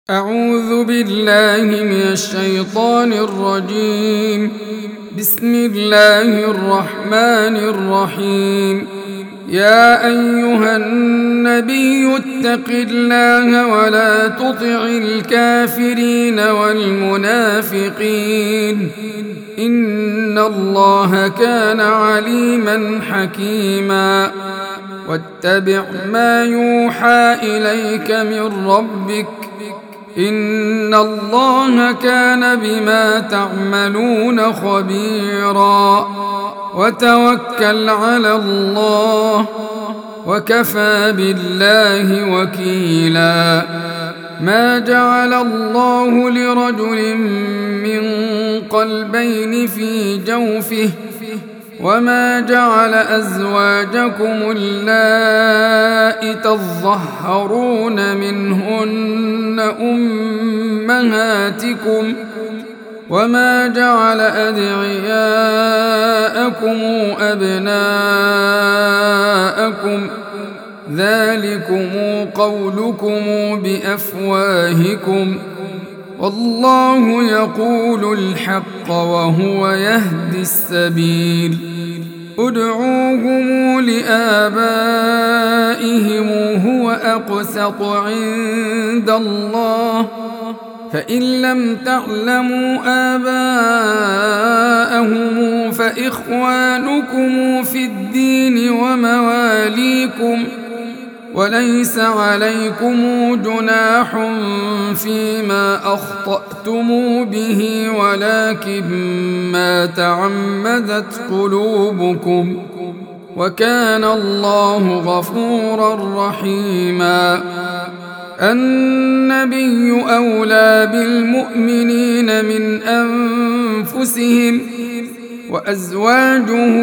أعوذ بالله من الشيطان الرجيم. بسم الله الرحمن الرحيم. يا أيها النبي اتق الله ولا تطع الكافرين والمنافقين إن الله كان عليما حكيما. واتبع ما يوحى إليك من ربك إن الله كان بما تعملون خبيرا. وتوكل على الله وكفى بالله وكيلا. ما جعل الله لرجل من قلبين في جوفه وما جعل أزواجكم اللائي تظهرون منهن أمهاتكم وما جعل أدعياءكم أبناءكم ذلكم قولكم بأفواهكم والله يقول الحق وهو يهدي السبيل. ادعوهم لآبائهم هو أقسط عند الله فإن لم تعلموا آباءهم فإخوانكم في الدين ومواليكم وليس عليكم جناح فيما أخطأتم به ولكن ما تعمدت قلوبكم وكان الله غفورا رحيما. النبي أولى بالمؤمنين من أنفسهم وأزواجه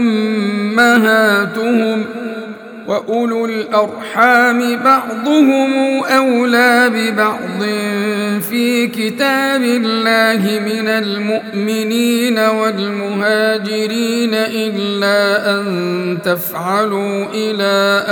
أمهاتهم وأولو الأرحام بعضهم أولى ببعض في كتاب الله من المؤمنين والمهاجرين إلا أن تفعلوا إلى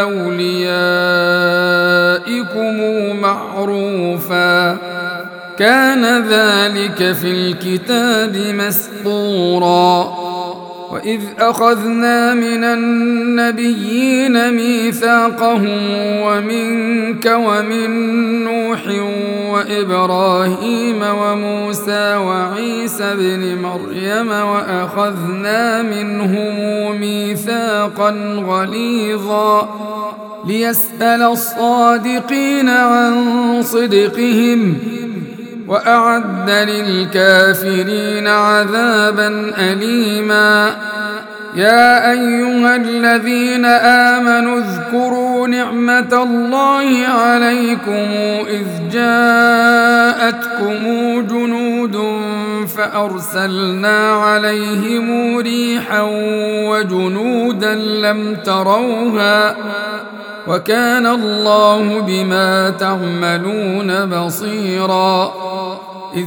أوليائكم معروفا كان ذلك في الكتاب مسطورا. وإذ أخذنا من النبيين ميثاقهم ومنك ومن نوح وإبراهيم وموسى وعيسى بن مريم وأخذنا منهم ميثاقا غليظا ليسأل الصادقين عن صدقهم وأعد للكافرين عذابا أليما. يا أيها الذين آمنوا اذكروا نعمة الله عليكم إذ جاءتكم جنود فأرسلنا عليهم ريحا وجنودا لم تروها وكان الله بما تعملون بصيرا. إذ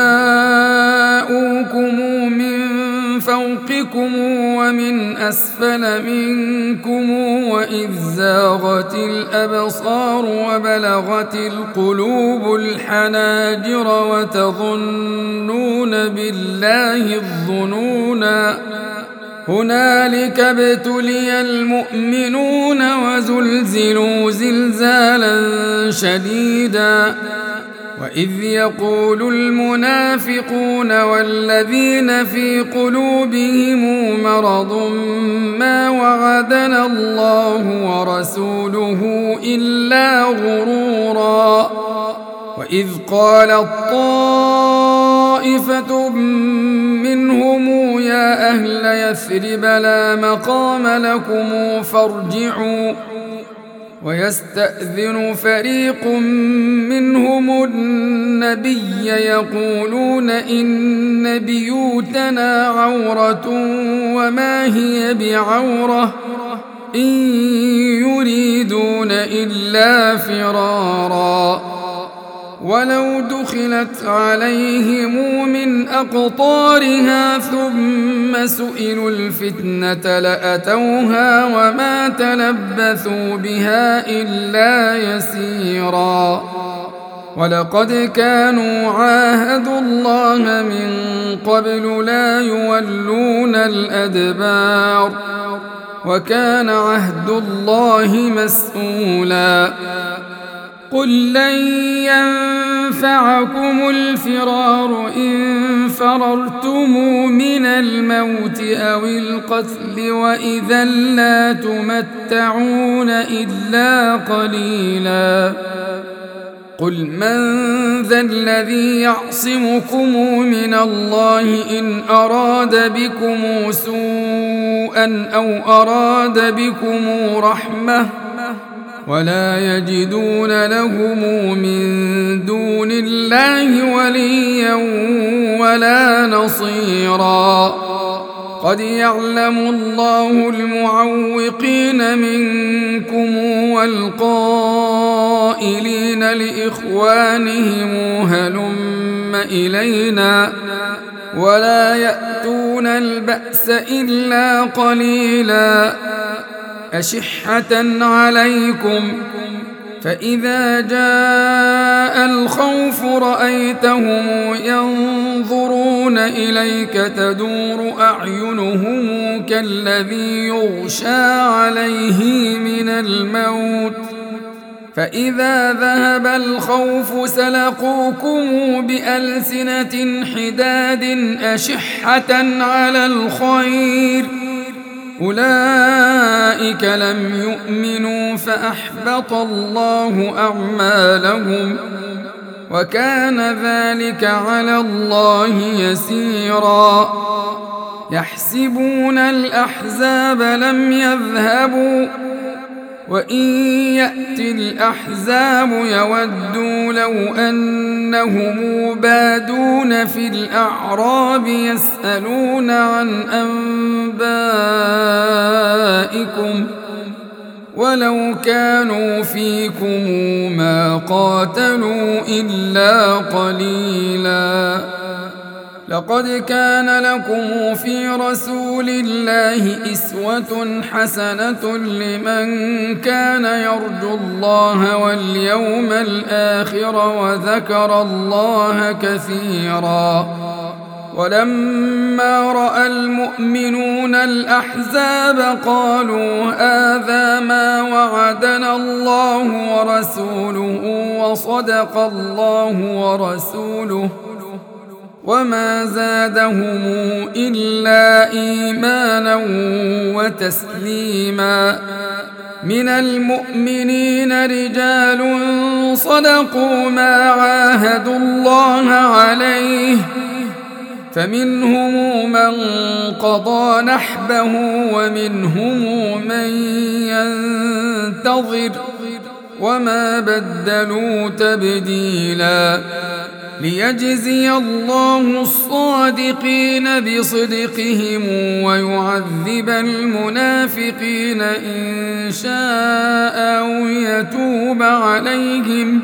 جاءوكم من فوقكم ومن أسفل منكم وإذ زاغت الأبصار وبلغت القلوب الحناجر وتظنون بالله الظنونا هنالك ابتلي المؤمنون وزلزلوا زلزالا شديدا. وإذ يقول المنافقون والذين في قلوبهم مرض ما وعدنا الله ورسوله إلا غرورا. وإذ قالت طائفة منهم يا أهل يثرب لا مقام لكم فارجعوا ويستأذن فريق منهم النبي يقولون إن بيوتنا عورة وما هي بعورة إن يريدون إلا فرارا. ولو دخلت عليهم من أقطارها ثم سئلوا الفتنة لأتوها وما تلبثوا بها إلا يسيرا. ولقد كانوا عاهدوا الله من قبل لا يولون الأدبار وكان عهد الله مسؤولا قل لن ينفعكم الفرار إن فررتم من الموت أو القتل وإذا لا تمتعون إلا قليلا قل من ذا الذي يعصمكم من الله إن أراد بكم سوءا أو أراد بكم رحمة ولا يجدون لهم من دون الله وليا ولا نصيرا قد يعلم الله المعوقين منكم والقائلين لإخوانهم هلم إلينا ولا يأتون البأس إلا قليلا أشحة عليكم فإذا جاء الخوف رأيتهم ينظرون إليك تدور أعينهم كالذي يغشى عليه من الموت فإذا ذهب الخوف سلقوكم بألسنة حداد أشحة على الخير أولئك لم يؤمنوا فأحبط الله أعمالهم وكان ذلك على الله يسيرا يحسبون الأحزاب لم يذهبوا وإن يأتي الأحزاب يودوا لو أنهم بادون في الأعراب يسألون عن أنبائكم ولو كانوا فيكم ما قاتلوا إلا قليلا لقد كان لكم في رسول الله أسوة حسنة لمن كان يرجو الله واليوم الآخر وذكر الله كثيرا ولما رأى المؤمنون الأحزاب قالوا هذا ما وعدنا الله ورسوله وصدق الله ورسوله وما زادهم إلا إيمانا وتسليما من المؤمنين رجال صدقوا ما عاهدوا الله عليه فمنهم من قضى نحبه ومنهم من ينتظر وما بدلوا تبديلا ليجزي الله الصادقين بصدقهم ويعذب المنافقين إن شاء أو يتوب عليهم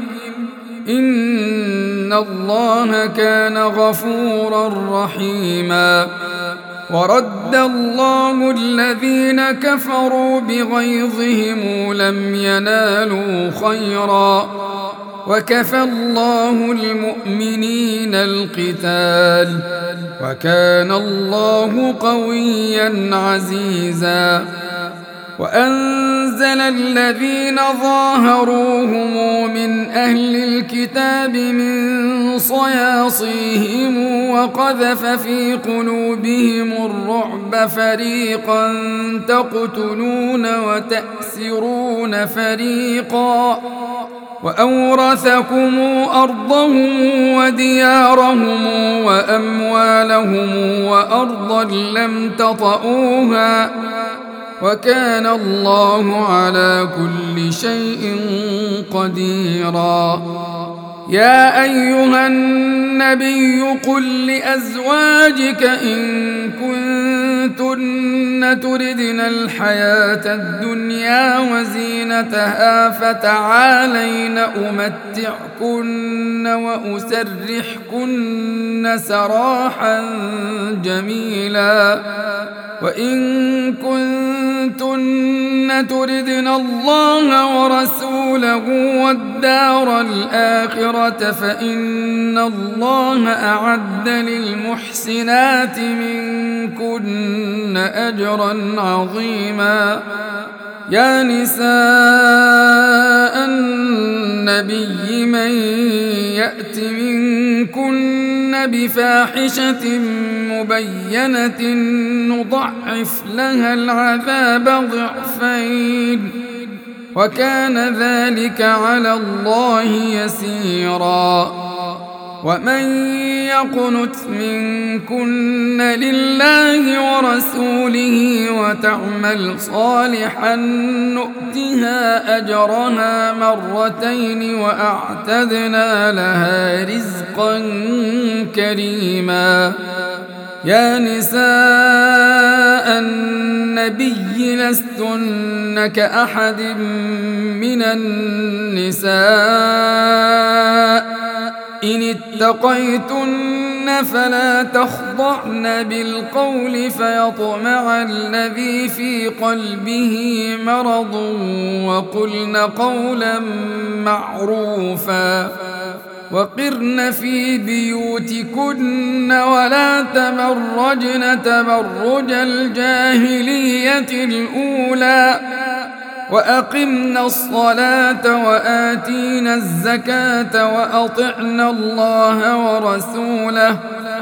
إن الله كان غفورا رحيما ورد الله الذين كفروا بغيظهم لم ينالوا خيرا وكفى الله المؤمنين القتال وكان الله قويا عزيزا وأنزل الذين ظاهروهم من أهل الكتاب من صياصيهم وقذف في قلوبهم الرعب فريقا تقتلون وتأسرون فريقا وأورثكم أرضهم وديارهم وأموالهم وأرضا لم تطئوها وكان الله على كل شيء قديرا يا أيها النبي قل لأزواجك إن كنتن تردن الحياة الدنيا وزينتها فتعالين أمتعكن وأسرحكن سراحا جميلا وإن كنتن تردن الله ورسوله والدار الآخرة فإن الله أعد للمحسنات منكن أجرا عظيما. يا نساء النبي من يأت منكن بفاحشة مبينة نضعف لها العذاب ضعفين وكان ذلك على الله يسيرا. ومن يقنت منكن لله ورسوله وتعمل صالحا نؤتها أجرها مرتين وأعتدنا لها رزقا كريما. يا نساء النبي لستن كأحد من النساء إن اتقيتن فلا تخضعن بالقول فيطمع الذي في قلبه مرض وقلن قولا معروفا. وقرن في بيوتكن ولا تبرجن تبرج الجاهلية الأولى وأقمنا الصلاة وآتينا الزكاة وأطعنا الله ورسوله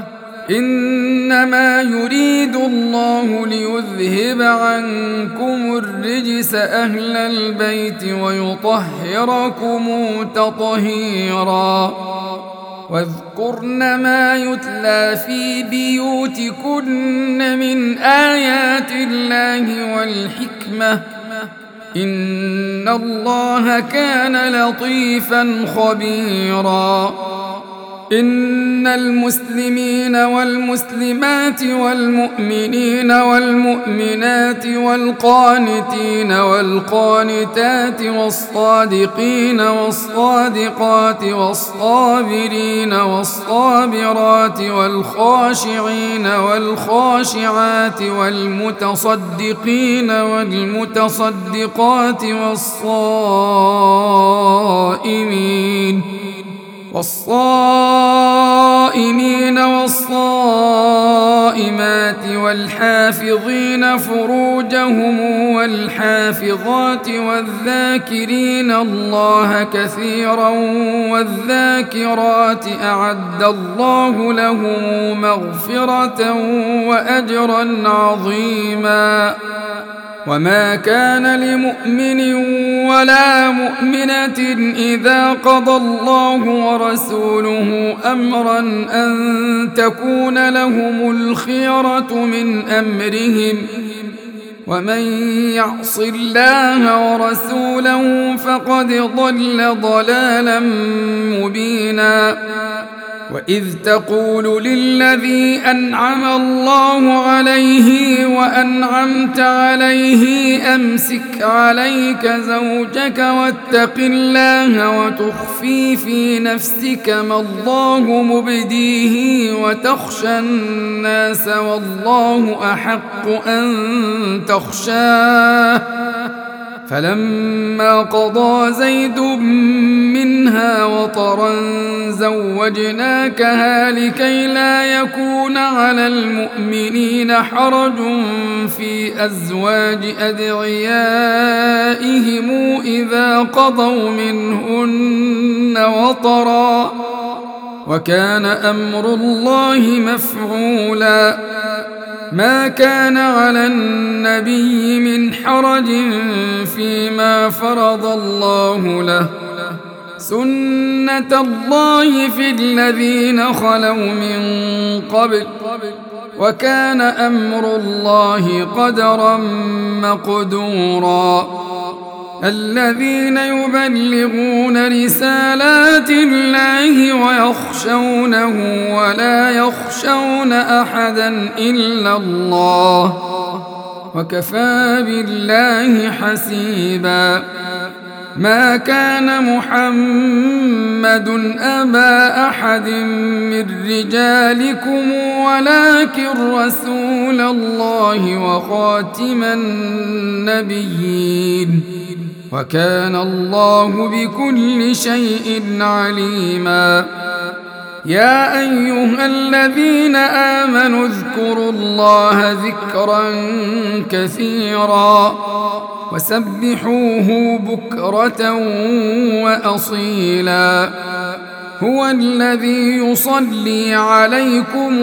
إنما يريد الله ليذهب عنكم الرجس أهل البيت ويطهركم تطهيرا. واذكرن ما يتلى في بيوتكن من آيات الله والحكمة إن الله كان لطيفا خبيرا. إن المسلمين والمسلمات والمؤمنين والمؤمنات والقانتين والقانتات والصادقين والصادقات والصابرين والصابرات والخاشعين والخاشعات والمتصدقين والمتصدقات والصائمين والصائمات والحافظين فروجهم والحافظات والذاكرين الله كثيرا والذاكرات أعد الله لهم مغفرة وأجرا عظيما. وما كان لمؤمن ولا مؤمنة إذا قضى الله ورسوله أمرا أن تكون لهم الخيرة من أمرهم ومن يعص الله ورسوله فقد ضل ضلالا مبينا. وإذ تقول للذي أنعم الله عليه وأنعمت عليه أمسك عليك زوجك واتق الله وتخفي في نفسك ما الله مبديه وتخشى الناس والله أحق أن تخشاه. فلما قضى زيد منها وطرا زوجناكها لكي لا يكون على المؤمنين حرج في أزواج أدعيائهم إذا قضوا منهن وطرا وكان أمر الله مفعولا. ما كان على النبي من حرج فيما فرض الله له سنة الله في الذين خلوا من قبل وكان أمر الله قدرا مقدورا. الذين يبلغون رسالات الله ويخشونه ولا يخشون أحدا إلا الله وكفى بالله حسيبا. ما كان محمد أبا أحد من رجالكم ولكن رسول الله وخاتم النبيين وكان الله بكل شيء عليما. يا أيها الذين آمنوا اذكروا الله ذكرا كثيرا وسبحوه بكرة وأصيلا. هو الذي يصلي عليكم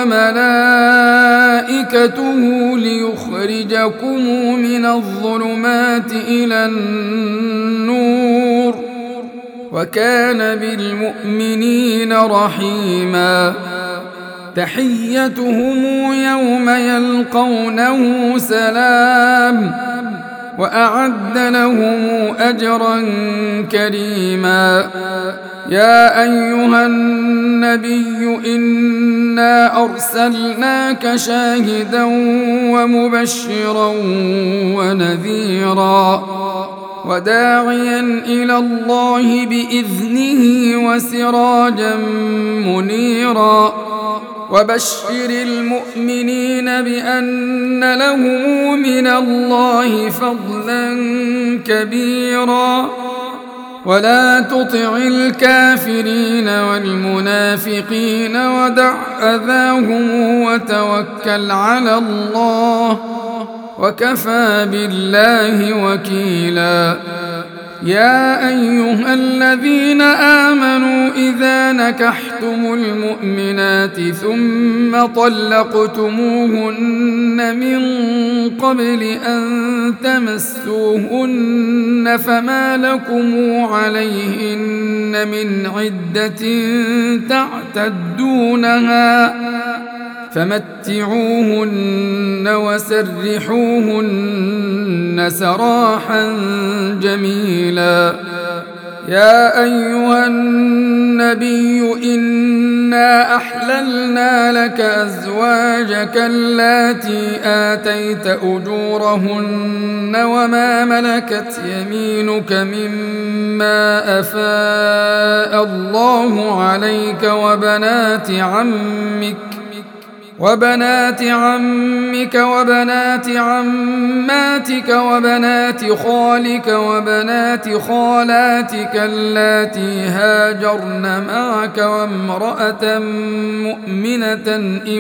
وملائكته ليخرجكم من الظلمات إلى النور وكان بالمؤمنين رحيما. تحيتهم يوم يلقونه سلام وأعد لهم أجرا كريما. يا أيها النبي إنا أرسلناك شاهدا ومبشرا ونذيرا وداعيا إلى الله بإذنه وسراجا منيرا. وبشر المؤمنين بأن لهم من الله فضلا كبيرا. ولا تطع الكافرين والمنافقين ودع أذاهم وتوكل على الله وكفى بالله وكيلا. يا أيها الذين آمنوا إذا نكحتم المؤمنات ثم طلقتموهن من قبل أن تمسوهن فما لكم عليهن من عدة تعتدونها فمتعوهن وسرحوهن سراحا جميلا. يا أيها النبي إنا أحللنا لك أزواجك اللاتي آتيت أجورهن وما ملكت يمينك مما أفاء الله عليك وبنات عمك وبنات عماتك وبنات خالك وبنات خالاتك اللاتي هاجرن معك وامرأة مؤمنة إن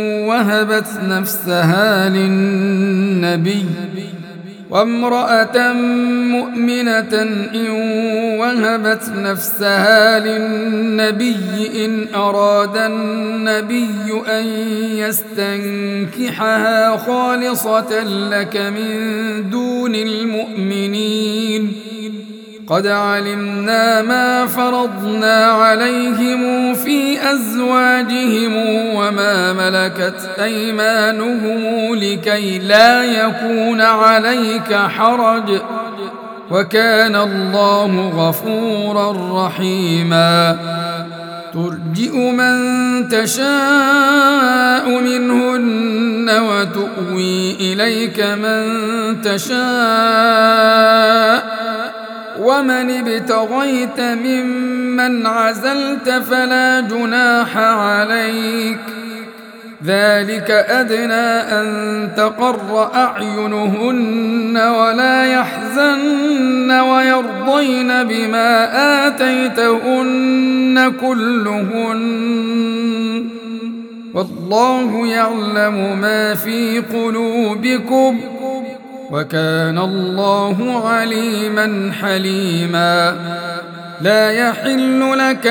وهبت نفسها للنبي إن أراد النبي أن يستنكحها خالصة لك من دون المؤمنين. قد علمنا ما فرضنا عليهم في أزواجهم وما ملكت أيمانهم لكي لا يكون عليك حرج وكان الله غفورا رحيما. ترجئ من تشاء منهن وتؤوي إليك من تشاء ومن ابتغيت ممن عزلت فلا جناح عليك. ذلك أدنى أن تقر أعينهن ولا يحزن ويرضين بما آتيتهن كلهن والله يعلم ما في قلوبكم وكان الله عليما حليما. لا يحل لك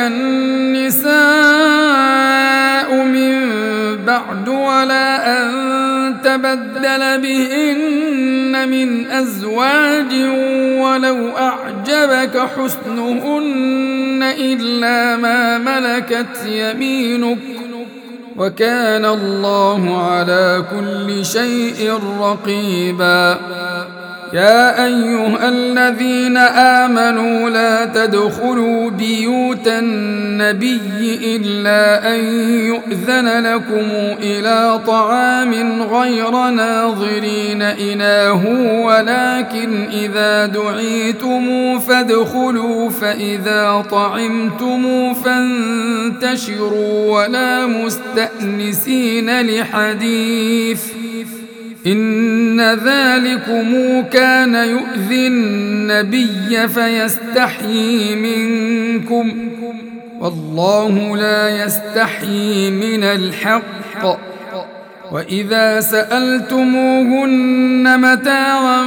النساء من بعد ولا أن تبدل بهن من أزواج ولو أعجبك حسنهن إلا ما ملكت يمينك وكان الله على كل شيء رقيبا. يا أيها الذين آمنوا لا تدخلوا بيوت النبي إلا أن يؤذن لكم إلى طعام غير ناظرين إناه ولكن إذا دعيتم فادخلوا فإذا طعمتم فانتشروا ولا مستأنسين لحديث إن ذلكم كان يؤذي النبي فيستحيي منكم والله لا يستحيي من الحق وإذا سألتموهن متاعا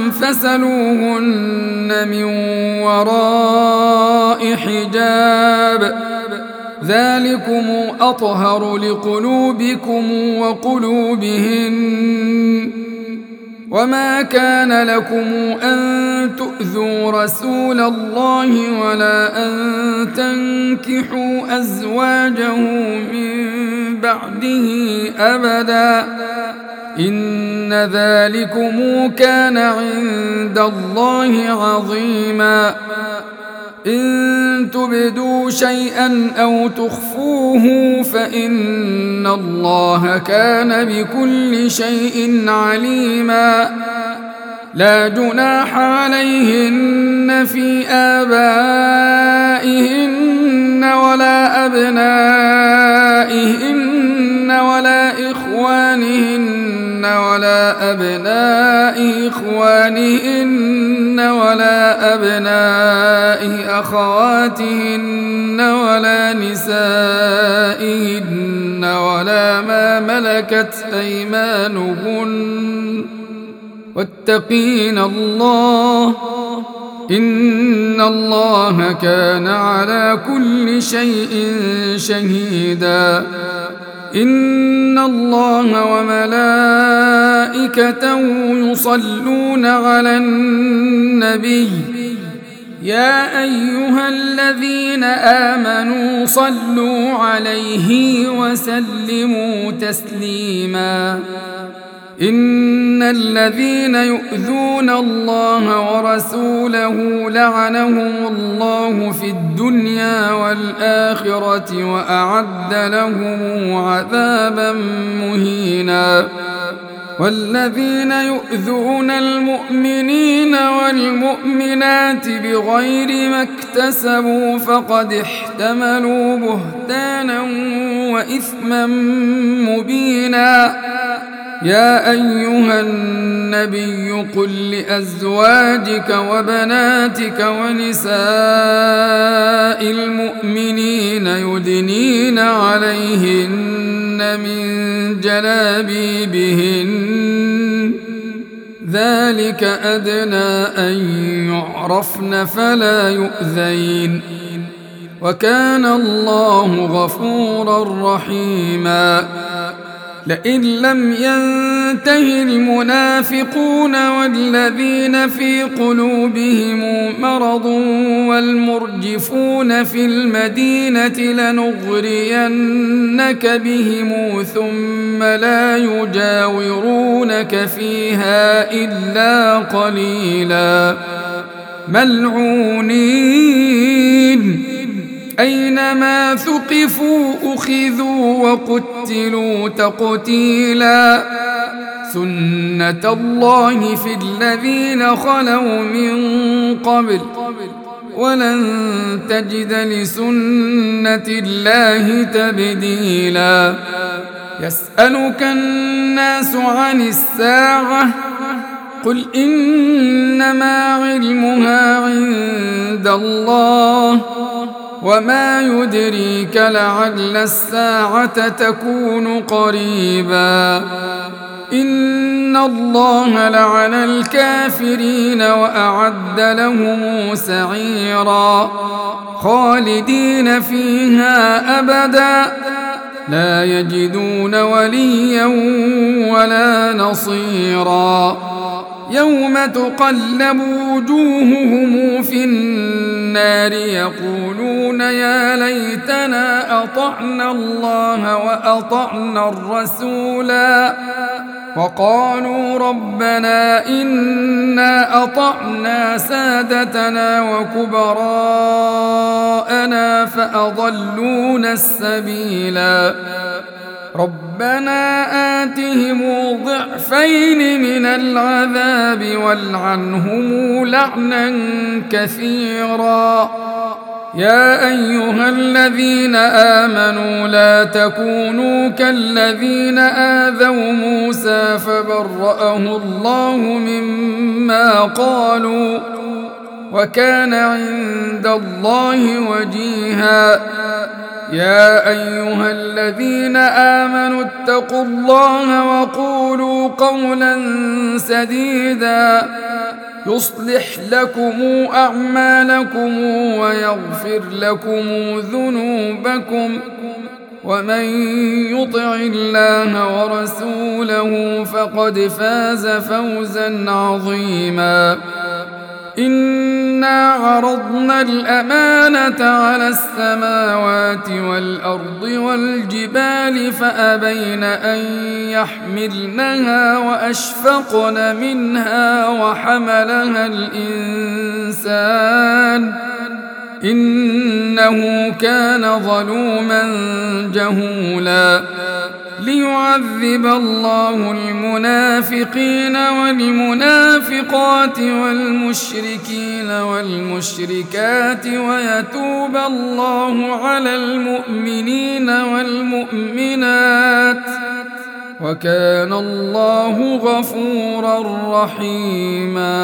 فاسألوهن من وراء حجاب ذلكم أطهر لقلوبكم وقلوبهن وما كان لكم أن تؤذوا رسول الله ولا أن تنكحوا أزواجه من بعده أبدا إن ذلكم كان عند الله عظيما إن تبدوا شيئا أو تخفوه فإن الله كان بكل شيء عليما لا جناح عليهن في آبائهن ولا أبنائهن ولا إخوانهن ولا أبناء إخوانهن ولا أبناء أخواتهن ولا نسائهن ولا ما ملكت أيمانهن واتقين الله إن الله كان على كل شيء شهيدا إن الله وملائكته يصلون على النبي يا أيها الذين آمنوا صلوا عليه وسلموا تسليما إن الذين يؤذون الله ورسوله لعنهم الله في الدنيا والآخرة وأعد لهم عذابا مهينا والذين يؤذون المؤمنين والمؤمنات بغير ما اكتسبوا فقد احتملوا بهتانا وإثما مبينا يا أيها النبي قل لأزواجك وبناتك ونساء المؤمنين يدنين عليهن من جلابيبهن ذلك أدنى أن يعرفن فلا يؤذين وكان الله غفورا رحيما لئن لم ينته المنافقون والذين في قلوبهم مرض والمرجفون في المدينة لنغرينك بهم ثم لا يجاورونك فيها إلا قليلا ملعونين أينما ثقفوا أخذوا وقتلوا تقتيلا سنة الله في الذين خلوا من قبل ولن تجد لسنة الله تبديلا يسألك الناس عن الساعة قل إنما علمها عند الله وما يدريك لعل الساعة تكون قريبا إن الله لعن الكافرين وأعد لهم سعيرا خالدين فيها أبدا لا يجدون وليا ولا نصيرا يوم تقلب وجوههم في النار يقولون يا ليتنا أطعنا الله وأطعنا الرسولا وقالوا ربنا إنا أطعنا سادتنا وكبراءنا فأضلونا السبيلا ربنا آتهم ضعفين من العذاب والعنهم لعنا كثيرا يا أيها الذين آمنوا لا تكونوا كالذين آذوا موسى فبرأه الله مما قالوا وكان عند الله وجيها يا أيها الذين آمنوا اتقوا الله وقولوا قولا سديدا يصلح لكم أعمالكم ويغفر لكم ذنوبكم ومن يطع الله ورسوله فقد فاز فوزا عظيما إنا عرضنا الأمانة على السماوات والأرض والجبال فأبين أن يحملنها وأشفقن منها وحملها الإنسان إنه كان ظلوما جهولا ليعذب الله المنافقين والمنافقات والمشركين والمشركات ويتوب الله على المؤمنين والمؤمنات وكان الله غفورا رحيما.